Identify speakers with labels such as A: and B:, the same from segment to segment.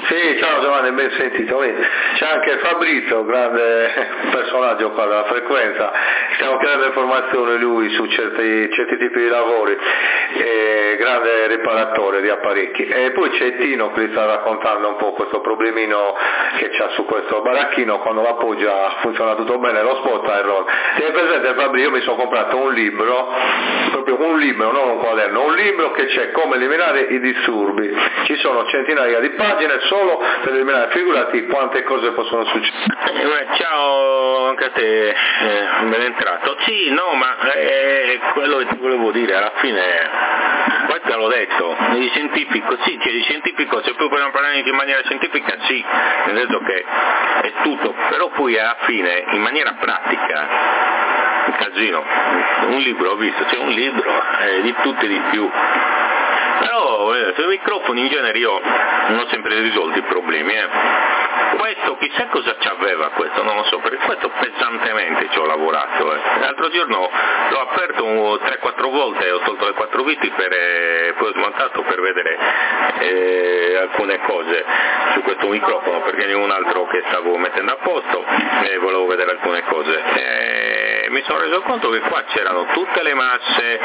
A: Sì, ciao Giovanni, ben sentito. C'è anche Fabrizio, grande personaggio qua della frequenza, stiamo chiedendo informazioni lui su certi tipi di lavori, grande riparatore di apparecchi. E poi c'è Tino che gli sta raccontando un po' questo problemino che c'ha su questo baracchino, quando l'appoggia funziona tutto bene, lo sposta e rolla. Tieni presente Fabrizio, io mi sono comprato un libro, proprio un libro, non un quaderno, un libro che c'è come eliminare i disturbi. Ci sono centinaia di pagine solo per eliminare, figurati quante cose possono succedere.
B: Ciao anche a te, ben entrato. Sì, no, ma quello che ti volevo dire alla fine, poi te l'ho detto, di scientifico sì, cioè di scientifico se poi vogliamo parlare in maniera scientifica sì, nel senso che è tutto, però poi alla fine in maniera pratica un casino. Un libro ho visto, c'è un libro di tutto e di più. Però sui microfoni in genere io non ho sempre risolto i problemi. Questo chissà cosa ci aveva questo, non lo so, perché questo pesantemente ci ho lavorato. L'altro giorno l'ho aperto 3-4 volte e ho tolto le 4 viti poi ho smontato per vedere alcune cose su questo microfono, perché ne ho un altro che stavo mettendo a posto e volevo vedere alcune cose. Mi sono reso conto che qua c'erano tutte le masse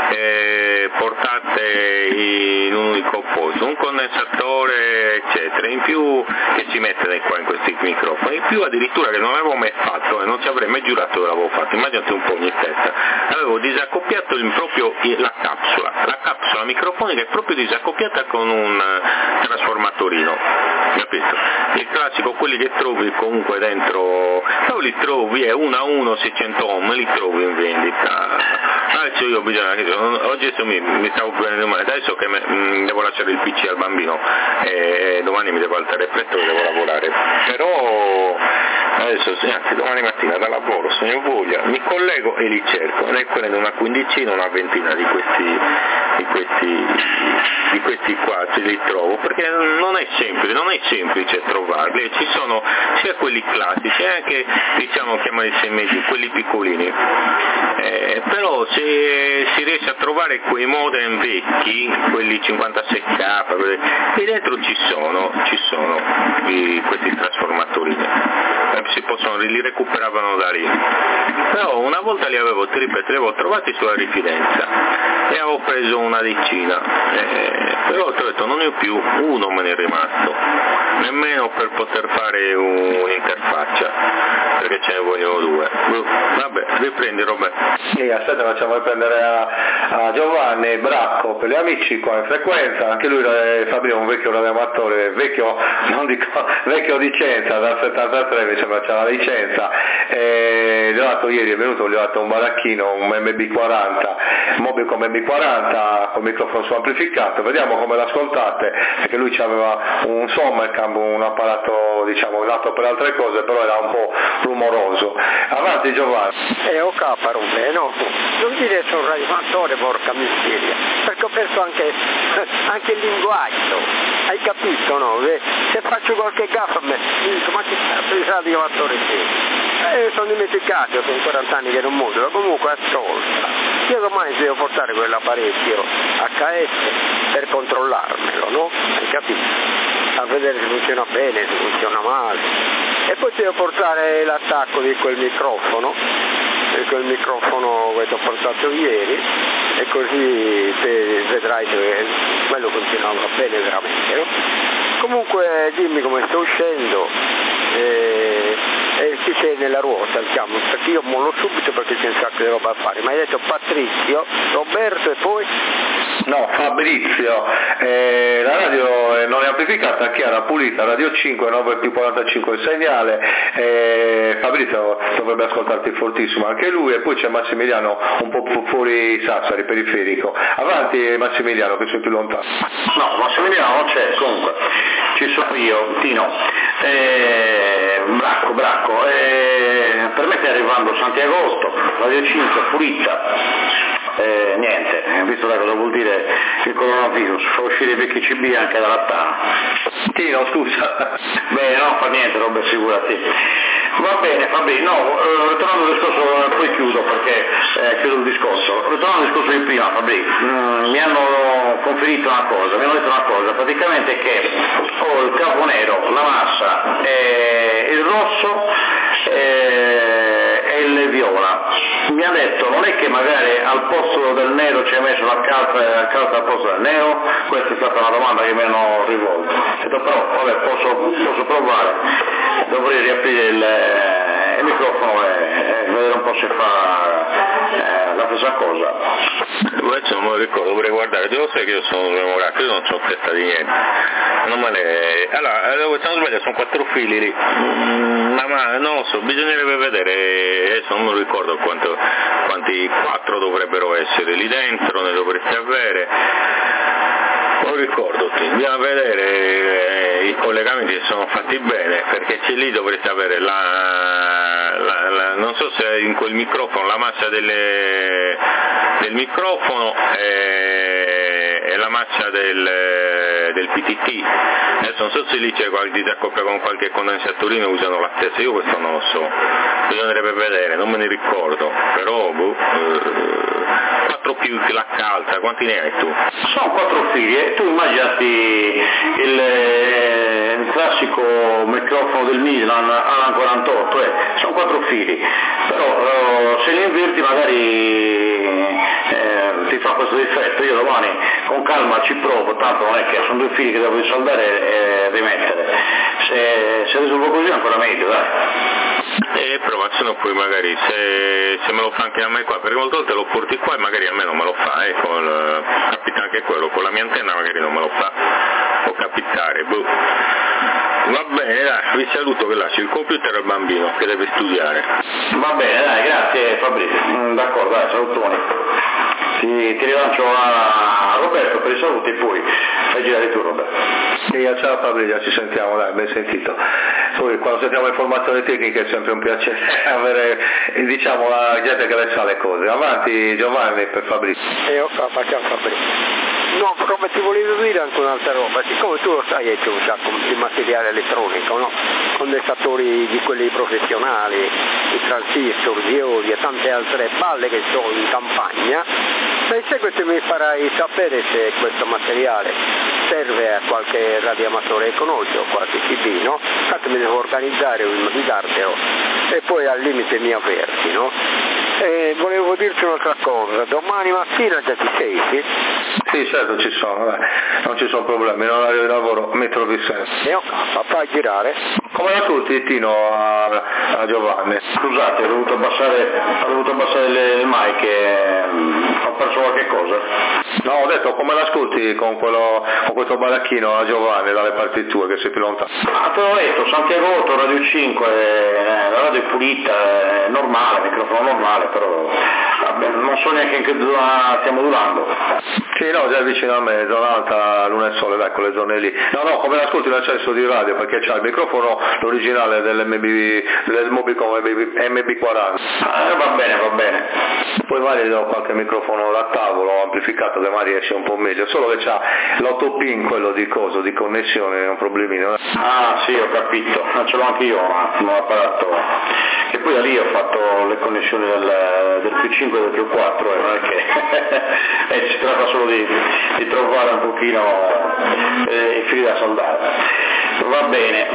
B: portate in un unico posto, un condensatore eccetera, in più che si mette qua in questi microfoni, in più addirittura che non avevo mai fatto e non ci avrei mai giurato che l'avevo fatto, immaginate un po' ogni testa, avevo disaccoppiato la capsula microfonica è proprio disaccoppiata con un trasformatorino, capito? Il classico, quelli che trovi comunque dentro, li trovi, è 1 a 1 600 ohm, li trovi in vendita. Adesso io ho bisogno, oggi mi stavo prendendo male, adesso che devo lasciare il PC al bambino e domani mi devo alzare presto e devo lavorare, però adesso anzi domani mattina da lavoro se ne ho voglia mi collego e li cerco, ne prendo una quindicina, una ventina di questi qua ce li trovo, perché non è semplice trovarli, ci sono sia quelli classici anche diciamo chiamali semessi, quelli piccolini, però se si riesce a trovare quei modem vecchi, quelli 56k, e dentro ci sono questi trasformatori, li recuperavano da lì, però una volta li avevo trovati sulla Rifidenza e avevo preso una decina, però ho detto non ne ho più, uno me ne è rimasto, nemmeno per poter fare un'interfaccia, perché ce ne vogliono 2. Vabbè, riprendi Roberto.
A: Sì, aspetta, facciamo riprendere a Giovanni Bracco per gli amici qua in frequenza, anche lui Fabio è un vecchio radioamatore, vecchio di licenza, dal 73 mi sembra c'è la licenza, gli ho dato ieri, è venuto, gli ho dato un baracchino, un MB40, mobile come MB40 con microfono su amplificato, vediamo come l'ascoltate, perché lui aveva un Sommercam, un apparato diciamo nato per altre cose, però era un po' rumoroso. Avanti Giovanni.
C: Ho capito, no? Non dire sono un radioamatore, porca miseria, perché ho perso anche il linguaggio, hai capito, no? Se faccio qualche gaffa mi dico, ma che cazzo di radioamatore sei? Sono dimenticato, sono 40 anni che non modulo, comunque ascolta. Io domani devo portare quell'apparecchio HS per controllarmelo, no? Hai capito? A vedere se funziona bene, se funziona male. E poi devo portare l'attacco di quel microfono che ti ho portato ieri, e così vedrai che quello funzionava bene veramente, no? Comunque dimmi come sto uscendo e chi sei nella ruota, diciamo, perché io mollo subito perché c'è un sacco di roba a fare. Ma hai detto Patrizio, Roberto e poi?
A: No, Fabrizio, la radio non è amplificata, chiara, pulita, radio 5, 9 più 45 il segnale, Fabrizio dovrebbe ascoltarti fortissimo anche lui, e poi c'è Massimiliano un po' fuori Sassari, periferico. Avanti Massimiliano che sei più lontano.
D: No, Massimiliano non c'è, comunque ci sono io, Tino, Bracco, per me stai arrivando Santiagosto, radio 5, pulita. Niente, visto da cosa vuol dire il coronavirus, fa uscire i vecchi CB anche dalla Tana.
A: Tino, scusa.
D: Beh, non fa niente, Robert, figurati. Va bene Fabrizio, no, ritornando al discorso, poi chiudo perché chiudo il discorso, ritornando al discorso di prima Fabrizio, mi hanno conferito una cosa, mi hanno detto una cosa, praticamente che ho il capo nero, la massa, il rosso e il viola. Mi ha detto non è che magari al posto del nero ci hai messo la carta e la carta al posto del nero? Questa è stata una domanda che mi hanno rivolto. Ho detto però vabbè, posso provare, dovrei riaprire il microfono e vedere un po' se fa la stessa cosa.
B: Adesso non me lo ricordo, dovrei guardare, devo sapere che io sono memorato, io non ho testa di niente. Allora, se non sbaglio sono 4 fili lì, ma non lo so, bisognerebbe vedere, adesso non me lo ricordo quanti 4 dovrebbero essere lì dentro, ne dovreste avere. Non ricordo, bisogna vedere i collegamenti che sono fatti bene, perché c'è lì dovreste avere non so se in quel microfono la massa del microfono e la massa del PTT. Adesso non so se lì c'è qualche disaccoppia con qualche condensatorino, usano la stessa, io questo non lo so, bisognerebbe vedere, non me ne ricordo, però 4 più filacca alta, quanti ne hai tu?
D: Sono 4 fili e tu immaginati il classico microfono del Milan Alan 48, sono 4 fili, però se li inverti magari ti fa questo difetto. Io domani con calma ci provo, tanto non è che sono 2 fili che devo risaldare e rimettere, se risolvo così è ancora meglio, dai.
B: Prova, se no poi magari se me lo fa anche a me qua, perché molte volte lo porti qua e magari a me non me lo fa, capita anche quello, con la mia antenna magari non me lo fa, può capitare, boh. Va bene, dai, vi saluto che lascio il computer al bambino che deve studiare.
D: Va bene, dai, grazie Fabrizio, d'accordo, dai, salutoni. Ti rilancio a Roberto per i saluti e poi fai girare tu Roberto.
A: Sì, ciao Fabrizio, ci sentiamo, dai, ben sentito. Poi quando sentiamo informazioni tecniche è sempre un piacere avere, diciamo, la gente che le sa le cose. Avanti Giovanni per Fabrizio.
C: Facciamo Fabrizio. No, come ti volevo dire anche un'altra roba, siccome tu lo sai, hai un sacco di materiale elettronico, no? Condensatori di quelli professionali, i transistor, diodi e tante altre balle che sono in campagna, in seguito mi farai sapere se questo materiale serve a qualche radioamatore che conosci o qualche CB, no? Tanto mi devo organizzare o mandartelo e poi al limite mi avverti, no? E volevo dirti un'altra cosa, domani mattina già ti sei, sì?
A: Sì, certo ci sono, dai. Non ci sono problemi, in orario di lavoro mi trovi sempre.
C: Fai girare?
A: Come da tutti, Tino a Giovanni.
D: Scusate, ho dovuto abbassare il mic e ho perso qualche cosa.
A: No, ho detto come l'ascolti con questo baracchino a Giovanni dalle parti tue che sei più lontano.
D: Te l'ho detto, Santiago 8, Radio 5, la radio è pulita, è normale, microfono normale, però vabbè, non so neanche in che zona stiamo durando.
A: Sì, no, già vicino a me, zona alta, Luna e Sole, dai, quelle zone lì. No, come l'ascolti l'accesso di radio, perché c'ha il microfono, l'originale del Mobicom MB40.
D: Va bene.
A: Poi magari do qualche microfono da tavolo, amplificato, che magari esce un po' meglio, solo che c'ha l'8 pin, quello di connessione, è un problemino.
D: Ah, sì, ho capito, ce l'ho anche io un apparato, che poi da lì ho fatto le connessioni del Q5 e del Q4, non è che si tratta solo di trovare un pochino i fili da soldare. Va bene.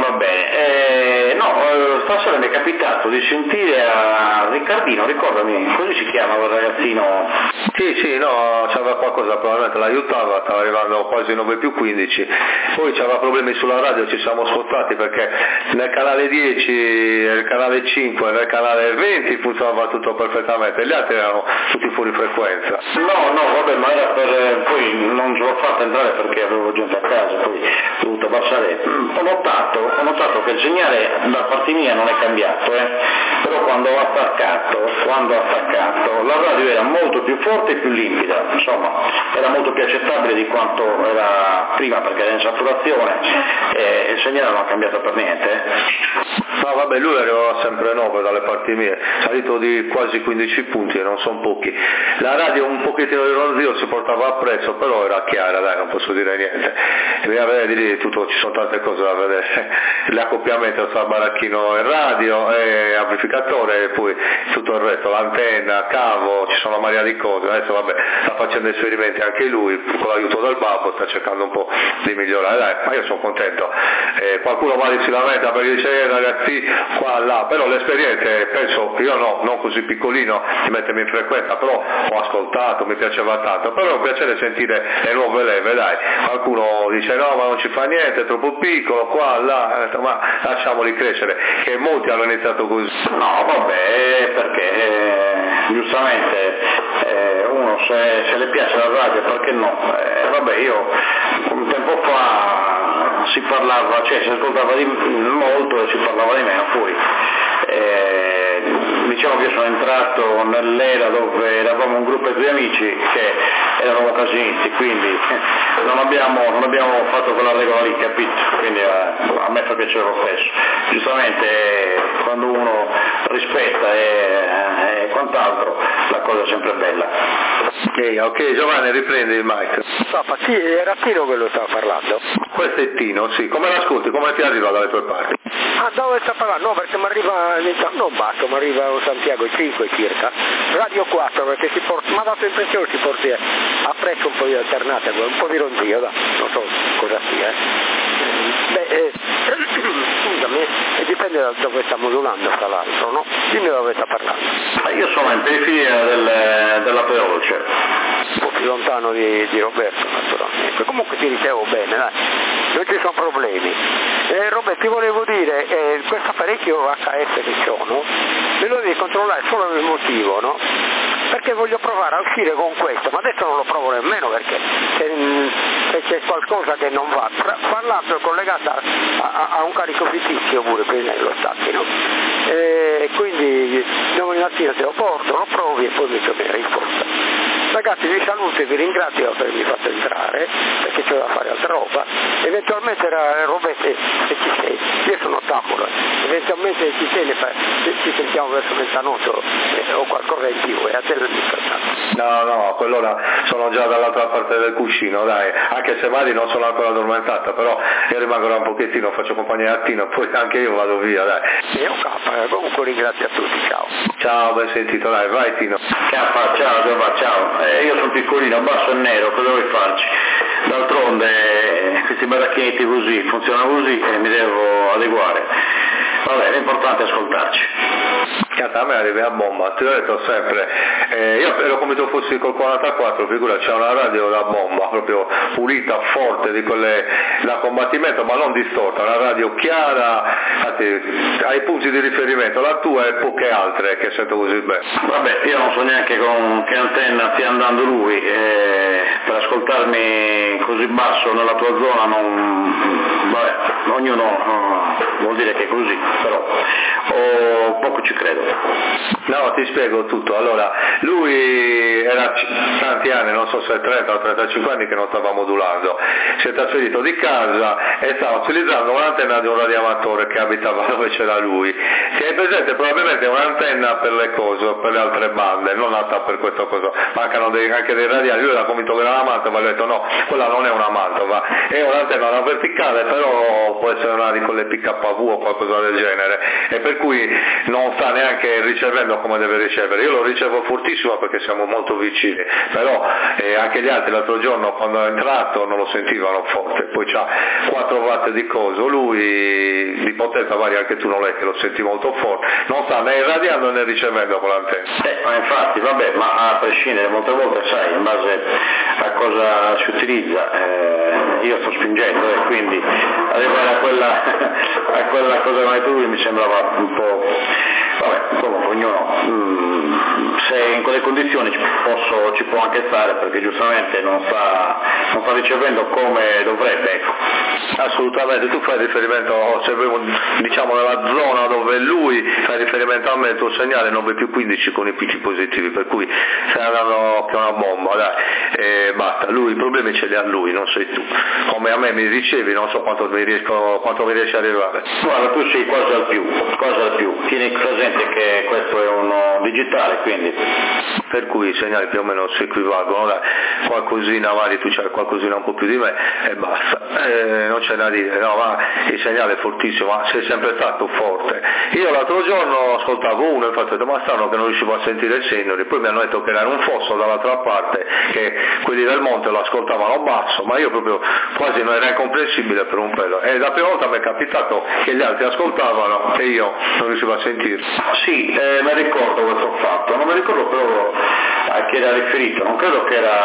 D: Stasera mi è capitato di sentire a Riccardino, ricordami, così si chiama quel ragazzino?
A: Sì, no, c'aveva qualcosa, probabilmente l'aiutava, stava arrivando quasi 9+15, poi c'aveva problemi sulla radio, ci siamo spostati perché nel canale 10, nel canale 5, nel canale 20 funzionava tutto perfettamente, gli altri erano tutti fuori frequenza.
D: No, vabbè, ma era poi non ce l'ho fatta entrare perché avevo gente a casa, poi ho dovuto abbassare. Ho notato che il segnale da parte mia non è cambiato, però quando ho attaccato la radio era molto più forte e più limpida, insomma era molto più accettabile di quanto era prima perché era in saturazione e il segnale non ha cambiato per niente.
A: No, vabbè, lui arrivava sempre 9 dalle parti mie, salito di quasi 15 punti e non sono pochi. La radio un pochettino di ronzio si portava appresso, però era chiara, dai, non posso dire niente. E bisogna vedere di lì tutto, ci sono tante cose da vedere. L'accoppiamento tra baracchino e radio, e amplificatore, e poi tutto il resto, l'antenna, cavo, ci sono una marea di cose. Adesso vabbè, sta facendo esperimenti anche lui, con l'aiuto del babbo, sta cercando un po' di migliorare, dai, ma io sono contento. Qualcuno magari si lamenta perché dice ragazzi qua là, però l'esperienza penso, io no, non così piccolino di mettermi in frequenza, però ho ascoltato, mi piaceva tanto, però è un piacere sentire le nuove leve, dai, qualcuno dice no ma non ci fa niente, è troppo piccolo, qua là, ma lasciamoli crescere, che molti hanno iniziato così.
D: No vabbè, perché giustamente uno se le piace la radio perché no, vabbè io un tempo fa si parlava, cioè si ascoltava di molto e si parlava di meno, poi diciamo che io sono entrato nell'era dove eravamo un gruppo di amici che eravamo casinisti, quindi non abbiamo fatto quella regola lì, capito? Quindi a me fa piacere lo stesso. Giustamente quando uno rispetta e quant'altro la cosa è sempre bella.
A: Ok, Giovanni, riprendi il mic.
C: Sì, era Tino quello che stava parlando.
A: Questo è Tino, sì. Come l'ascolti? Come ti arriva dalle tue parti?
C: Ah, dove sta parlando? No, perché mi arriva, non Bacco, mi arriva a Santiago 5 circa, Radio 4, perché mi ha dato l'impressione che si porti appresso un po' di alternata, un po' di ronzio, non so cosa sia. Scusami, dipende da dove sta modulando tra l'altro, no? Dimmi dove sta parlando.
D: Io sono in periferia della Perugia.
C: Un po' più lontano di Roberto naturalmente, comunque ti ricevo bene, dai, non ci sono problemi. Roberto, ti volevo dire, questo apparecchio HS che sono, me lo devi controllare solo per il motivo, no? Perché voglio provare a uscire con questo, ma adesso non lo provo nemmeno perché se c'è qualcosa che non va, fra l'altro è collegata a un carico fittizio pure, quindi lo stacchino. Quindi domani mattina te lo porto, lo provi e poi mi torni a risposta. Ragazzi, vi saluto e vi ringrazio per avermi fatto entrare, perché c'è da fare altra roba. Eventualmente Roberto, se ci sei, io sono Tambolo, eventualmente ci sei, ci sentiamo verso mezzanotte o qualcosa in più, e a te il
A: No, a quell'ora sono già dall'altra parte del cuscino, dai, anche se magari non sono ancora addormentata, però io rimango un pochettino, faccio compagnia a Tino, poi anche io vado via, dai.
C: Comunque ringrazio a tutti, ciao.
A: Ciao, ben sentito, dai, vai Tino.
D: Ciao. Io sono piccolino, basso e nero, cosa vuoi farci? D'altronde questi baracchetti così, funzionano così e mi devo adeguare. Vabbè, l'importante è ascoltarci.
A: A me arriva a bomba, ti ho detto sempre, io ero come tu fossi col 44, figura, c'è una radio da bomba, proprio pulita, forte, di quelle da combattimento, ma non distorta, una radio chiara, infatti hai punti di riferimento, la tua e poche altre che sento così bene.
D: Vabbè, io non so neanche con che antenna stia andando lui, per ascoltarmi così basso nella tua zona vabbè, ognuno vuol dire che è così, però poco ci credo.
A: No, ti spiego tutto. Allora, lui era tanti anni, non so se 30 o 35 anni che non stava modulando, si è trasferito di casa e stava utilizzando un'antenna di un radioamatore che abitava dove c'era lui. Si è presente probabilmente un'antenna per le cose, per le altre bande, non nata per questa cosa, mancano anche dei radiali, lui era convinto che era una mantova, ha detto no, quella non è una mantova, è un'antenna una verticale, però può essere una di quelle PKV o qualcosa del genere, e per cui non sta neanche ricevendo come deve ricevere. Io lo ricevo fortissimo perché siamo molto vicini, però anche gli altri l'altro giorno quando è entrato non lo sentivano forte, poi c'ha 4 watt di coso, lui di potenza varia, anche tu non è che lo senti molto forte, non sta né irradiando né ricevendo con l'antenna.
D: Ma infatti, vabbè, ma a prescindere molte volte sai, in base a cosa si utilizza, io sto spingendo e quindi arrivare a quella cosa come tu mi sembrava un po'. Vabbè, comunque ognuno se in quelle condizioni ci può anche stare, perché giustamente non sta ricevendo come dovrebbe, ecco.
A: assolutamente, tu fai riferimento, se diciamo nella zona dove lui fai riferimento a me, il tuo segnale 9 più 15 con i picchi positivi, per cui stai andando che è una bomba, dai, basta, lui i problemi ce li ha lui, non sei tu, come a me mi ricevi, non so quanto mi riesci a arrivare.
D: Guarda, tu sei quasi al più, tieni presente che questo è uno digitale, quindi
A: per cui i segnali più o meno si equivalgono, dai, qualcosina vari, tu c'hai qualcosina un po' più di me e basta, non c'è da dire, no, ma il segnale è fortissimo, ma sei sempre stato forte. Io l'altro giorno ascoltavo uno, infatti ho detto ma strano che non riuscivo a sentire il segnale, poi mi hanno detto che era in un fosso dall'altra parte, che quelli del monte lo ascoltavano basso, ma io proprio quasi non era incomprensibile per un pelo, e la prima volta mi è capitato che gli altri ascoltavano e io non riuscivo a sentire.
D: Sì, mi ricordo questo fatto, non mi ricordo però a chi era riferito, non credo che era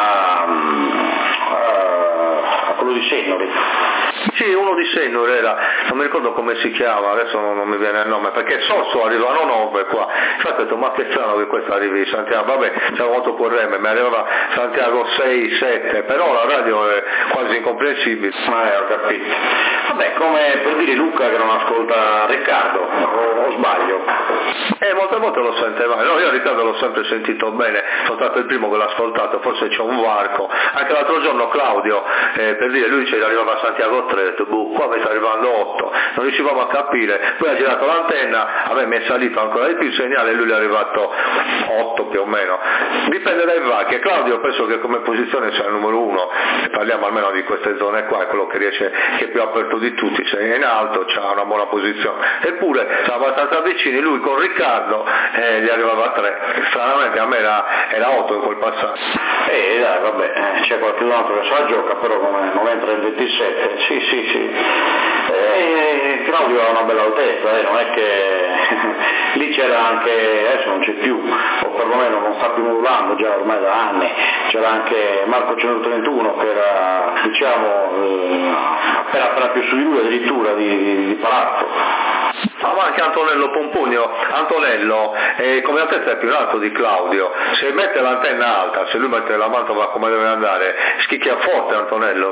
D: a quello di Sennori.
A: Sì, uno di Sennori era, non mi ricordo come si chiama, adesso non mi viene il nome, perché Sosso arrivano 9 qua, infatti ho detto ma che strano che questo arrivi Santiago, vabbè, c'era molto correme, mi arrivava Santiago 6, 7, però la radio è quasi incomprensibile.
D: Ho capito. Vabbè, come per dire Luca che non ascolta Riccardo, o sbaglio?
A: Molte volte lo sente male, no, io Riccardo l'ho sempre sentito bene, sono stato il primo che l'ha ascoltato, forse c'è un varco, anche l'altro giorno Claudio, per dire, lui arrivava a Santiago 3, ho detto, qua mi sta arrivando 8, non riuscivamo a capire, poi ha girato l'antenna, a me mi è salito ancora di più il segnale e lui è arrivato 8 più o meno, dipende dai varchi, e Claudio penso che come posizione sia il numero 1, e parliamo almeno di queste zone qua, è quello che riesce, che è più aperto di tutti, se è in alto c'ha una buona posizione, eppure siamo abbastanza vicini, lui con Riccardo gli arrivava a 3, stranamente a me era 8 in quel passaggio.
D: Dai, vabbè, c'è qualcun altro che se la gioca, però non entra il 27, sì. Claudio ha una bella altezza, non è che lì c'era anche, adesso non c'è più, o perlomeno non sta più modulando già ormai da anni, c'era anche Marco 131 che era, diciamo, appena più su di lui addirittura di palazzo.
A: Ma anche Antonello Pompugno, Antonello come altezza è più in alto di Claudio, se mette l'antenna alta, se lui mette la mantova come deve andare, schicchia forte Antonello,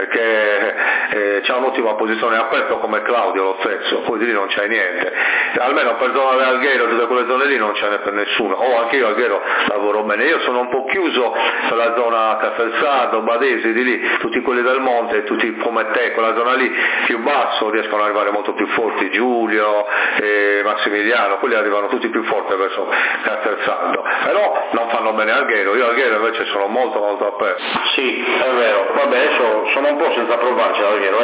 A: perché c'ha un'ottima posizione, aperto come Claudio lo stesso, poi di lì non c'è niente, almeno per zona dell'Alghero, tutte quelle zone lì non ce n'è per nessuno, anche io Alghero lavoro bene, io sono un po' chiuso per la zona Castelsardo, Badesi, di lì, tutti quelli del monte, tutti come te, quella zona lì più basso riescono ad arrivare molto più forti, Giulio, Massimiliano, quelli arrivano tutti più forti verso Castelsardo, però non fanno bene Alghero, io Alghero invece sono molto molto aperto.
D: Sì, è vero, vabbè adesso sono un po' senza provarci Alghero,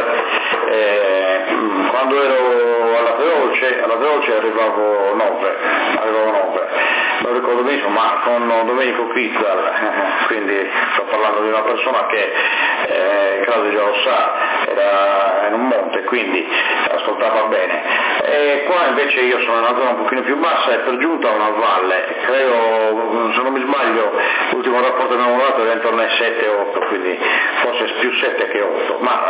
D: quando ero alla Feroce arrivavo 9, lo ricordo benissimo, ma con Domenico Pizzal, quindi sto parlando di una persona che Claudio già lo sa, era in un monte, quindi ascoltava bene. E qua invece io sono in una zona un pochino più bassa e per giunta una valle, credo, se non mi sbaglio, l'ultimo rapporto che abbiamo dato era intorno ai 7-8, quindi forse più 7 che 8, ma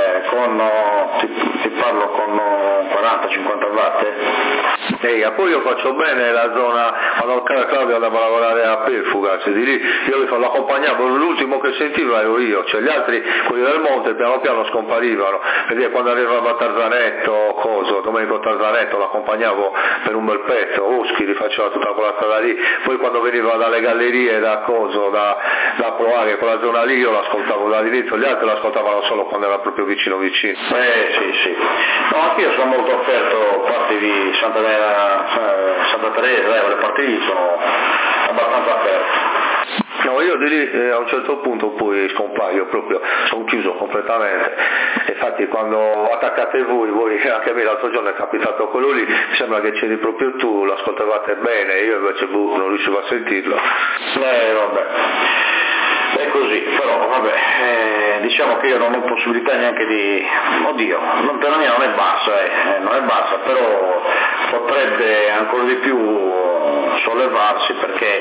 D: ti parlo con 40-50 watt.
A: E poi io faccio bene la zona, quando Claudio andava a lavorare a Perfugas, di lì io lo accompagnavo, l'ultimo che sentivo ero io, cioè gli altri, quelli del monte, piano piano scomparivano, perché quando arrivava Tarzanetto, Domenico Tarzanetto, l'accompagnavo per un bel pezzo, Oschi, rifaceva tutta quella strada lì, poi quando veniva dalle gallerie, da Proaghe, quella zona lì, io l'ascoltavo dall'inizio, gli altri l'ascoltavano solo quando era proprio vicino.
D: Sì. No, anche io sono molto offerto, parti di Santa Teresa, le parti lì sono abbastanza aperte.
A: No, io di lì a un certo punto poi scompaio proprio, sono chiuso completamente, infatti quando attaccate voi anche a me l'altro giorno è capitato quello lì, mi sembra che c'eri proprio tu, lo ascoltavate bene, io invece non riuscivo a sentirlo.
D: Vabbè. È così, però vabbè, diciamo che io non ho possibilità neanche di, per la mia non è bassa, però potrebbe ancora di più sollevarsi perché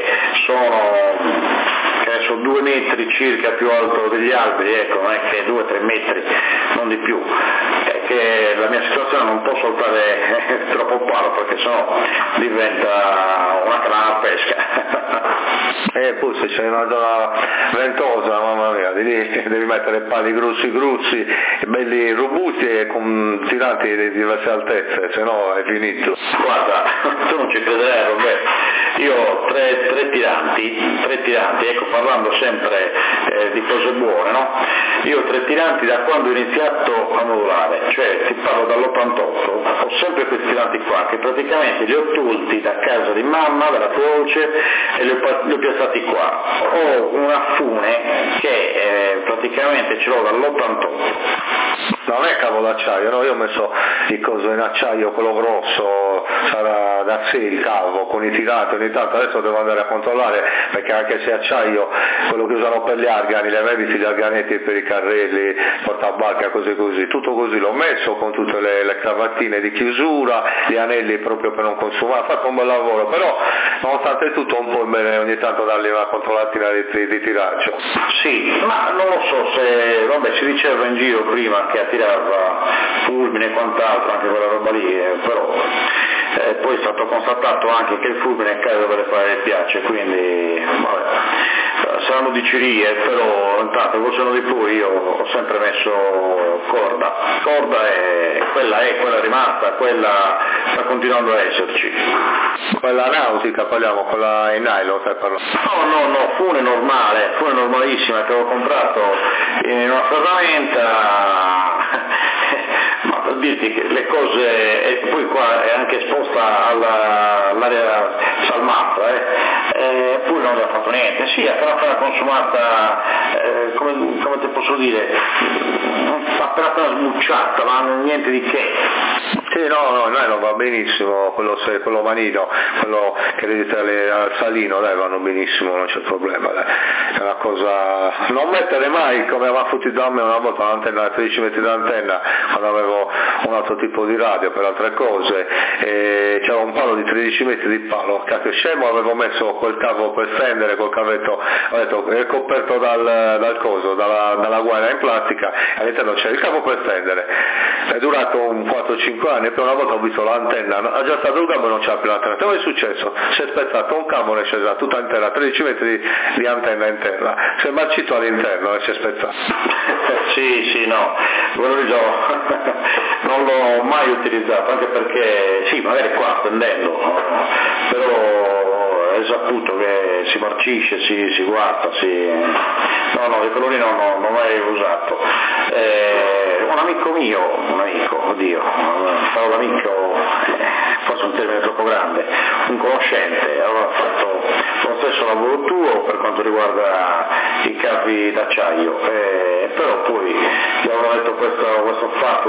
D: sono 2 metri circa più alto degli alberi, ecco, non è che 2-3 metri, non di più, è che la mia situazione non può saltare troppo palo perché sennò diventa una canna a pesca.
A: Poi se c'è una zona ventosa, mamma mia, devi mettere pali grossi, belli robusti e con tiranti di diverse altezze, se no è finito.
D: Guarda, tu non ci crederai, Roberto, io ho tre tiranti, ecco, parlando sempre di cose buone, no? Io ho 3 tiranti da quando ho iniziato a modulare, cioè ti parlo dall'88, ho sempre questi tiranti qua, che praticamente li ho tolti da casa di mamma, dalla croce, e li ho piazzati qua. Ho una fune che praticamente ce l'ho dall'88.
A: Non è cavo d'acciaio, no? Io ho messo il coso in acciaio, quello grosso, sarà da sé il cavo, con i tiranti, ogni tanto adesso devo andare a controllare, perché anche se acciaio, quello che usano per gli argani, le vedi gli arganetti per i carrelli, portabarca, cose così, tutto così l'ho messo con tutte le cravattine di chiusura, gli anelli proprio per non consumare, ho fatto un bel lavoro, però nonostante tutto un po' bene ogni tanto dargli una controllatina di tiraggio.
D: Sì, ma non lo so se, vabbè, si diceva in giro prima che attirava fulmine e quant'altro, anche quella roba lì, però poi è stato constatato anche che il fulmine cade dove le fare le piace, quindi vabbè, saranno dicerie, però intanto col senno di poi io ho sempre messo corda e quella è rimasta, quella sta continuando a esserci.
A: Quella nautica parliamo, quella in nylon stai parlando?
D: No, fune normalissima che ho comprato in una ferramenta. Ma per dirti che le cose, e poi qua è anche esposta all'area salmatra, poi non ne ha fatto niente, sì, appena consumata, come te posso dire, appena sbucciata, ma niente di che.
A: Sì, no, non va benissimo, quello manino, quello che vedete al salino, dai, vanno benissimo, non c'è problema, dai. È una cosa, non mettere mai, come aveva fottuto da me una volta l'antenna, 13 metri d'antenna, quando avevo un altro tipo di radio per altre cose, e c'era un palo di 13 metri di palo, cacchio scemo, avevo messo quel cavo per stendere, col cavetto, ho detto, è coperto dal coso, dalla guaina in plastica, all'interno c'era il cavo per stendere, è durato un 4-5 anni, e poi una volta ho visto l'antenna, ha già stato il cavo e non c'era più l'antenna, cosa è successo? Si è spezzato un cavo e è scesa tutta intera, 13 metri di antenna interna, si è marcito all'interno e si è spezzato.
D: Sì, no, quello lì non l'ho mai utilizzato, anche perché, sì, magari qua stendendo, però è saputo che si marcisce, si guarda, no, quello lì non l'ho mai usato. Un amico, oddio, parlo d'amico, forse un termine troppo grande, un conoscente, aveva fatto lo stesso lavoro tuo per quanto riguarda i cavi d'acciaio, però poi gli avevo detto questo fatto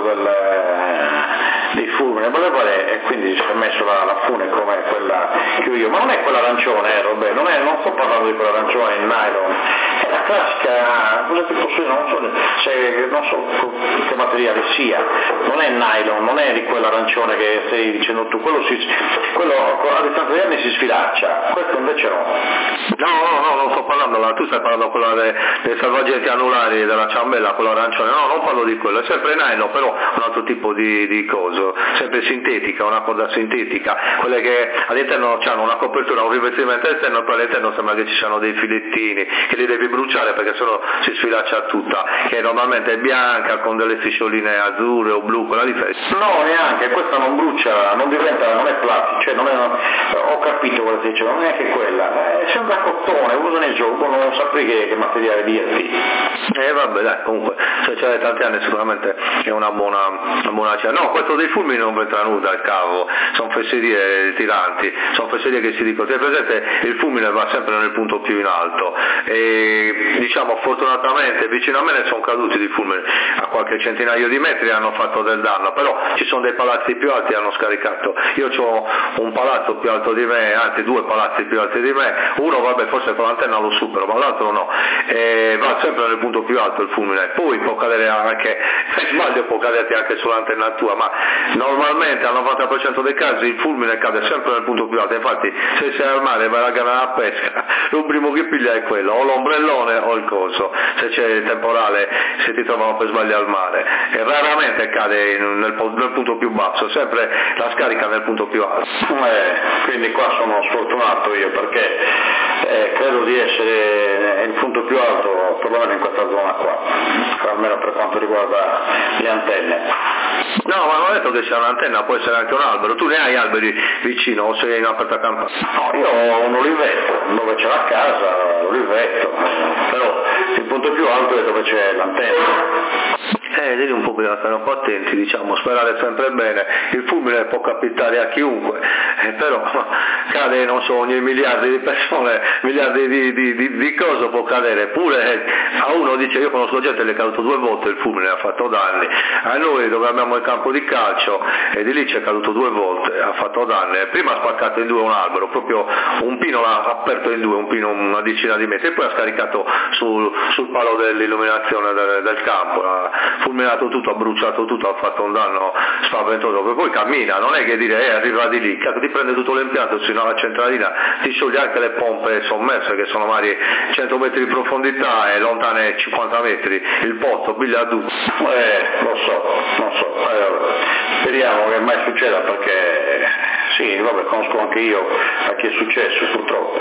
D: dei fulmini, e quindi si è messo la fune come quella che ho io, ma non è quella arancione, Robè, non sto parlando di quella arancione in nylon, è la classica, cosa ti posso dire, non so che materiale sia, non è nylon, non è di quell'arancione che stai dicendo tu, quello a distanza di anni si sfilaccia, questo invece no.
A: No, non sto parlando, tu stai parlando quella dei salvagenti anulari della ciambella, quella arancione, no, non parlo di quello, è sempre nylon, però un altro tipo di coso, sempre sintetica, una corda sintetica, quelle che all'interno hanno una copertura, un rivestimento esterno, poi all'interno sembra che ci siano dei filettini, che li devi bruciare perché sennò si sfilaccia tutta, che normalmente è bianca con delle striscioline azzurre o blu, quella differenza.
D: No, neanche, questa non brucia, non è plastica, cioè ho capito cosa si dice, non è neanche quella, sembra cottone, usano il gioco, non saprei che materiale dirti.
A: Vabbè, dai, comunque, se c'è tanti anni sicuramente è una buona cena. No, questo dei fulmini non entra nulla al cavo, sono fesserie tiranti, sono fesserie che si dicono, te presente, il fulmine va sempre nel punto più in alto, e diciamo fortunatamente vicino a me ne sono caduti di fulmini a qualche centinaio di metri e hanno fatto del danno, però ci sono dei palazzi più alti e hanno scaricato. Io ho un palazzo più alto di me, anzi 2 palazzi più alti di me, uno vabbè forse con l'antenna lo supero, ma l'altro no, e va sempre nel punto più alto il fulmine, poi può cadere anche, se sbaglio può caderti anche sull'antenna tua, ma normalmente al 90% dei casi il fulmine cade sempre nel punto più alto, infatti se sei al mare e vai a gara a pesca, lo primo che piglia è quello, o l'ombrellone o il coso, se c'è il temporale, se ti trovano per sbagliare al mare, e raramente cade nel punto più basso, sempre la scarica nel punto più alto.
D: Quindi qua sono sfortunato io perché credo di essere il punto più alto perlomeno in questa zona qua, almeno per quanto riguarda le antenne.
A: No, ma non ho detto che sia un'antenna, può essere anche un albero. Tu ne hai alberi vicino o sei in aperta campagna?
D: No, io ho un oliveto, dove c'è la casa, l'oliveto, però il punto più alto è dove c'è l'antenna.
A: Devi un po' stare un po' attenti, diciamo, sperare sempre bene. Il fulmine può capitare a chiunque, però cade, non so, ogni miliardi di persone, miliardi di cose può cadere. Pure a uno dice, io conosco gente che è caduto 2 volte, il fulmine ha fatto danni. A noi dove abbiamo il campo di calcio, e di lì c'è caduto 2 volte, ha fatto danni. Prima ha spaccato in 2 un albero, proprio un pino l'ha aperto in 2, un pino una decina di metri, e poi ha scaricato sul palo dell'illuminazione del campo, ha fulminato tutto, ha bruciato tutto, ha fatto un danno spaventoso. Poi cammina, non è che dire arriva di lì, ti prende tutto l'impianto sino alla centralina, ti scioglie anche le pompe sommerse che sono magari 100 metri di profondità e lontane 50 metri, il pozzo piglia tutto.
D: Lo so, speriamo che mai succeda perché sì, vabbè, conosco anche io a chi è successo purtroppo,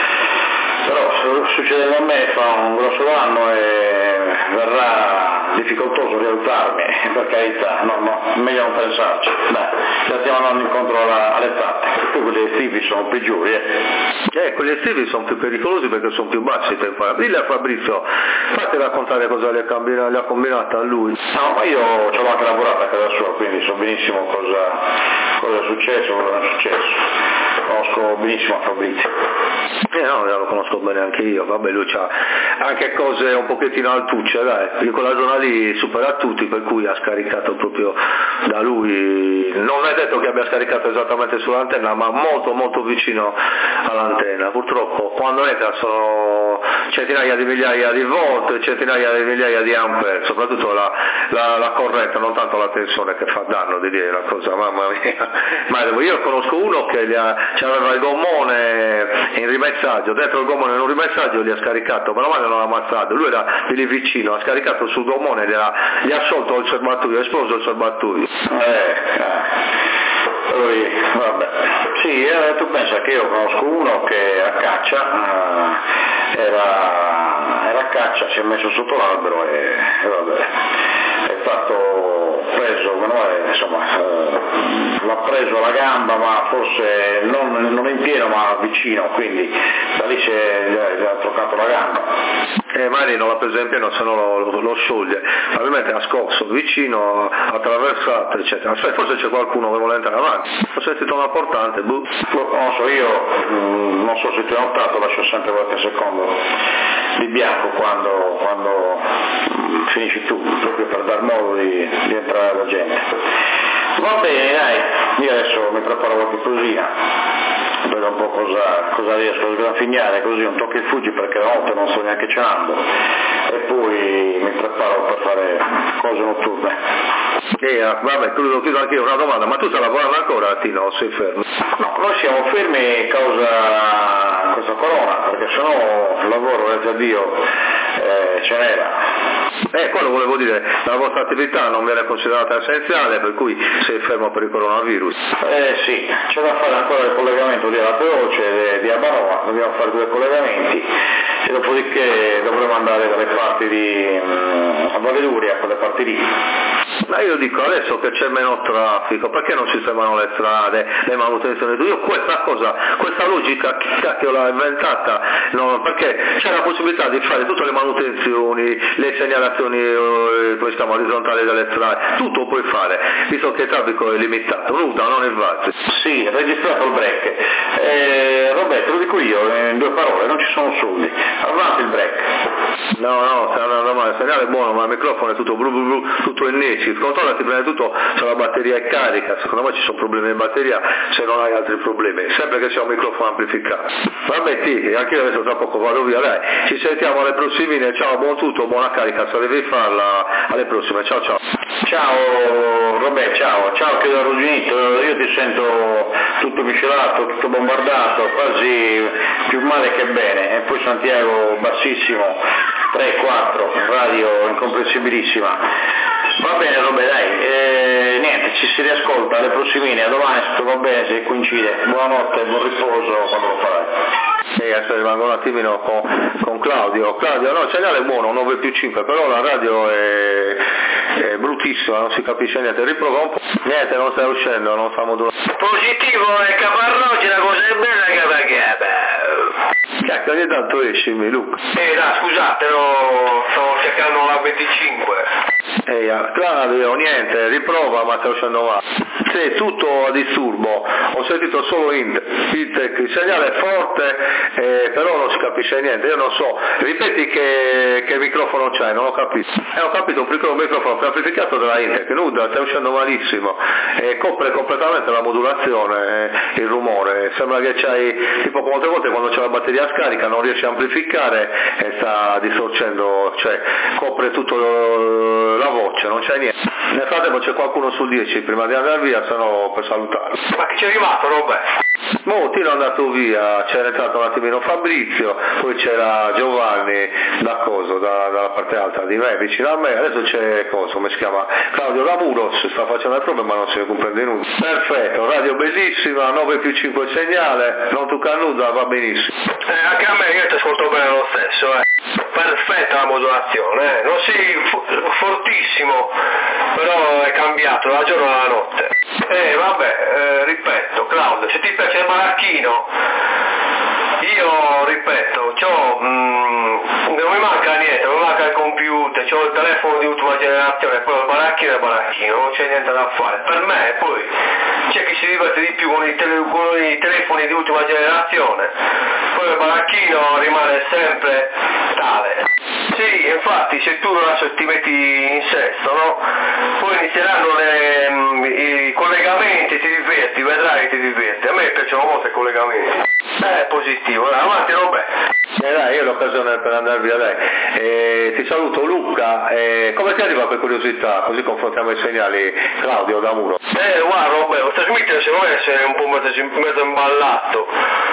D: però se succede a me fa un grosso danno e verrà difficoltoso rialzarmi, per carità, no, meglio non pensarci, ci stiamo andando incontro all'età, poi quelli estivi sono peggiori.
A: Quelli estivi sono più pericolosi perché sono più bassi. Dille a Fabrizio, fate raccontare cosa le ha combinato a lui.
D: No, ma io ci ho anche lavorato a casa sua, quindi so benissimo cosa è successo, cosa non è successo. Conosco benissimo Fabrizio.
A: No, lo conosco bene anche io, vabbè, lui c'ha anche cose un pochettino altucce, dai, in quella zona lì supera tutti, per cui ha scaricato proprio da lui, non è detto che abbia scaricato esattamente sull'antenna, ma molto molto vicino all'antenna. Purtroppo quando entra sono centinaia di migliaia di volt, centinaia di migliaia di ampere, soprattutto la corrente, non tanto la tensione che fa danno, di dire la cosa, mamma mia. Ma io conosco uno che c'aveva il gommone in rimessaggio, dentro il gommone in un rimessaggio gli ha scaricato, ma non l'ha ammazzato, lui era di lì vicino, ha scaricato sul gommone, gli ha sciolto il serbatoio, ha esploso il serbatoio.
D: Poi, vabbè, sì, tu pensa che io conosco uno che a caccia, era a caccia, si è messo sotto l'albero e vabbè, è stato preso, insomma, l'ha preso alla gamba, ma forse non in pieno ma vicino, quindi da lì gli ha toccato la gamba.
A: Magari non l'ha preso in pieno, se no lo scioglie, probabilmente ha scosso vicino, attraversato, eccetera. Forse c'è qualcuno che vuole entrare avanti, ho sentito una portante, non
D: so, io non so se ti hai notato, lascio sempre qualche secondo di bianco quando finisci tu, proprio per dar modo di entrare alla gente. Va bene, dai, io adesso mi preparo qualche cosina, vedo un po' cosa riesco a sgraffignare, così un tocco e fuggi perché la notte non sto neanche cenando, e poi mi preparo per fare cose notturne.
A: Vabbè, tu lo chiedo anche io una domanda, ma tu stai lavorando ancora, Tino, o sei fermo?
D: No, noi siamo fermi causa questa corona, perché sennò il lavoro, grazie a Dio, ce n'era.
A: Quello volevo dire, la vostra attività non viene considerata essenziale, per cui sei fermo per il coronavirus.
D: Sì, c'è da fare ancora il collegamento di Alapeoce e di Abbanoa, dobbiamo fare 2 collegamenti e dopodiché dovremo andare dalle parti di Valle d'Uria, quelle parti lì.
A: Ma io dico, adesso che c'è meno traffico, perché non sistemano le strade, le manutenzioni? Io questa logica chi cacchio l'ha inventata? No, perché c'è la possibilità di fare tutte le manutenzioni, le segnalazioni orizzontali delle strade, tutto puoi fare, visto che il traffico è limitato, non invasi.
D: Sì, registrato il break. Roberto, lo dico io in 2 parole, non ci sono soldi, avanti il break.
A: No, sta andando male, il segnale è buono, ma il microfono è tutto blu blu blu, tutto in nesci, controllati prima di tutto se la batteria è carica, secondo me ci sono problemi di batteria, se non hai altri problemi, sempre che sia un microfono amplificato. Vabbè sì, anche io adesso tra poco vado via, dai, ci sentiamo alle prossime, ciao, buon tutto, buona carica, se devi farla, alle prossime, ciao.
D: Ciao Roberto, ciao che ero arrugginito, io ti sento tutto miscelato, tutto bombardato, quasi più male che bene, e poi Santiago bassissimo, 3-4, radio incomprensibilissima. Va bene Roberto, dai, si riascolta alle prossimine, a domani se tutto va bene, se coincide. Buonanotte, buon riposo quando lo farai.
A: Adesso rimango un attimino con Claudio. Claudio, no, il segnale è buono, 9+5, però la radio è bruttissima, non si capisce niente, riprova un po'. Niente, non sta uscendo, non sta modulando.
C: Positivo è Caparrocci, la cosa è bella che va
A: Cacchio, ogni tanto escimi, Luca.
C: no, scusate, stavo cercando la 25.
A: Claudio, niente, riprova, ma sta uscendo male. Sì, tutto a disturbo, ho sentito solo il segnale è forte, però non si capisce niente, io non so, ripeti che microfono c'hai, non ho capito. Ho capito, un microfono amplificato della Intec, nuda, sta uscendo malissimo, copre completamente la modulazione, il rumore, sembra che c'hai, tipo molte volte quando c'è la batteria scarica non riesci a amplificare e sta distorcendo, cioè copre tutto la voce, non c'è niente. Nel frattempo c'è qualcuno sul 10 prima di andare via, se no per salutarlo.
C: Ma che c'è arrivato, Roberto?
A: Tino è andato via, c'era entrato un attimino Fabrizio, poi c'era Giovanni dalla parte alta di me, vicino a me, adesso c'è come si chiama? Claudio Lamuros, sta facendo il problema ma non se ne comprende nulla. Perfetto, radio bellissima, 9+5 segnale, non tocca nulla, va benissimo.
C: Anche a me, io ti ascolto bene lo stesso, perfetta la modulazione, non sei fortissimo, però è cambiato da giorno alla notte. Ripeto, Claudio, se ti piace il baracchino, io ripeto, non mi manca niente, non mi manca il computer, c'ho il telefono di ultima generazione, poi il baracchino è il baracchino, non c'è niente da fare. Per me poi c'è chi si diverte di più con i telefoni di ultima generazione, poi il baracchino rimane sempre tale. Sì, infatti se tu adesso ti metti in sesto, no? Poi inizieranno i collegamenti, ti diverti, vedrai che ti diverti. A me piacciono molto i collegamenti. È positivo, dai, avanti Roberto.
A: Dai, io ho l'occasione per andare via, dai. Ti saluto Luca, come ti arriva per curiosità, così confrontiamo i segnali, Claudio da Muro.
C: Guarda Roberto, lo trasmettere secondo me è un po' mezzo imballato,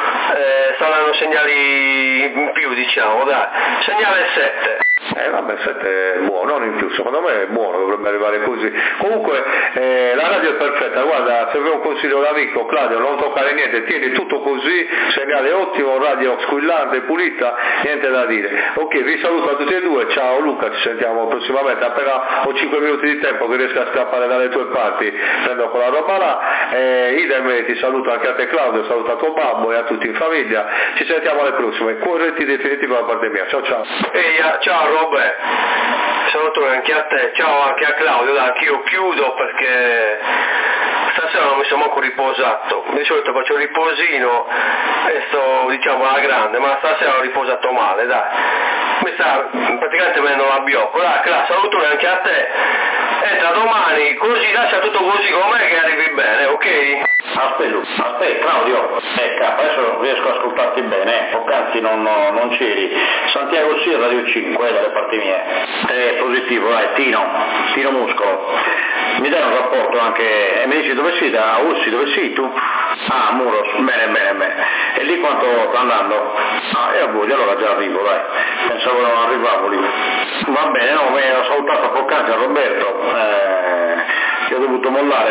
C: saranno segnali in più diciamo, dai, segnale 7.
A: Vabbè, 7 è buono, non in più, secondo me è buono, dovrebbe arrivare così. Comunque la radio è perfetta, guarda, se vuoi un consiglio d'amico, Claudio, non toccare niente, tieni tutto così, segnale ottimo, radio squillante, pulita, niente da dire. Ok, vi saluto a tutti e due, ciao Luca, ci sentiamo prossimamente, appena ho 5 minuti di tempo che riesco a scappare dalle tue parti, prendo quella roba là, idem ti saluto anche a te Claudio, saluto a tuo babbo e a tutti in famiglia, ci sentiamo alle prossime, corretti definitivi da parte mia, ciao ciao.
C: Ciao Robert, saluto anche a te, ciao anche a Claudio, dai, anch'io chiudo perché stasera non mi sono manco riposato, di solito faccio il riposino e sto diciamo alla grande, ma stasera ho riposato male, dai, mi sta praticamente venendo l'abbiocco, dai, saluto anche a te, entra domani, così lascia tutto così com'è che arrivi bene, ok?
D: Aspetta Claudio, adesso non riesco a ascoltarti bene, poc'anzi non c'eri. Santiago Sierra Radio 5 dalle parti mie. Positivo, dai, Tino Muscolo. Mi dai un rapporto anche, mi dici dove sei da Ussi, dove sei tu? Ah, Muros, bene. E lì quanto sta andando? E a voi, allora già arrivo, dai. Pensavo non arrivavo lì. Va bene, no, mi ho salutato poc'anzi a Roberto. Ti ho dovuto mollare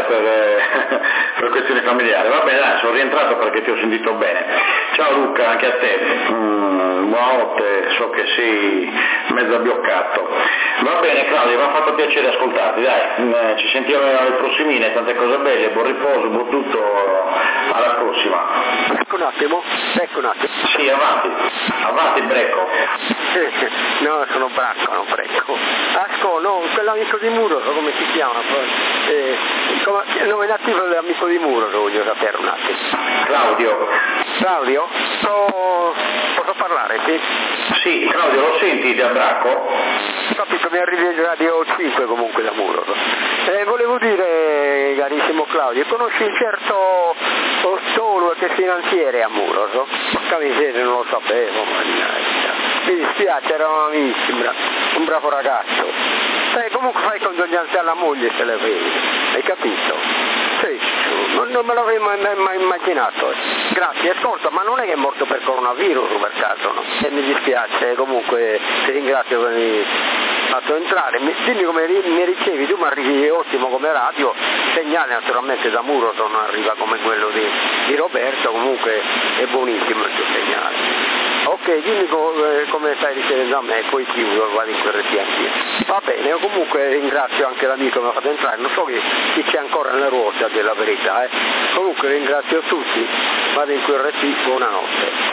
D: per questioni familiari. Va bene, dai, sono rientrato perché ti ho sentito bene. Ciao Luca, anche a te. Buonanotte, so che sei mezzo abbioccato. Va bene Claudio, mi ha fatto piacere ascoltarti, dai, ci sentiamo alle prossimine, tante cose belle, buon riposo, buon tutto, alla prossima.
C: Ecco un attimo.
D: Sì, avanti Brecco.
C: No, sono Bracco, non Brecco. No, quell'amico di Muro, come si chiama? Il nome nativo dell'amico di Muro, lo voglio sapere un attimo. Claudio? Posso parlare, sì?
D: Sì, Claudio, lo senti da Bracco?
C: Capito, mi arrivi il radio 5 comunque da Muro. Volevo dire, carissimo Claudio, conosci un certo Ostolo che è finanziere a Muro, no? Porca miseria, non lo sapevo, mannaggia. Mi dispiace, eravamo amici, un bravo ragazzo. Comunque fai condoglianze alla moglie se le vedi, hai capito? Sì, non me l'avrei mai immaginato. Grazie, ascolta, ma non è che è morto per coronavirus per caso, no? E mi dispiace, comunque ti ringrazio per fatto entrare, dimmi come mi ricevi, tu mi arrivi ottimo come radio, segnale naturalmente da Muro non arriva come quello di Roberto, comunque è buonissimo il tuo segnale. Ok, dimmi come stai ricevendo a me, poi chiudo, vado in QRT anch'io. Va bene, io comunque ringrazio anche l'amico che mi ha fatto entrare, non so chi c'è ancora nella ruota della verità, Comunque ringrazio tutti, vado in QRT, buonanotte.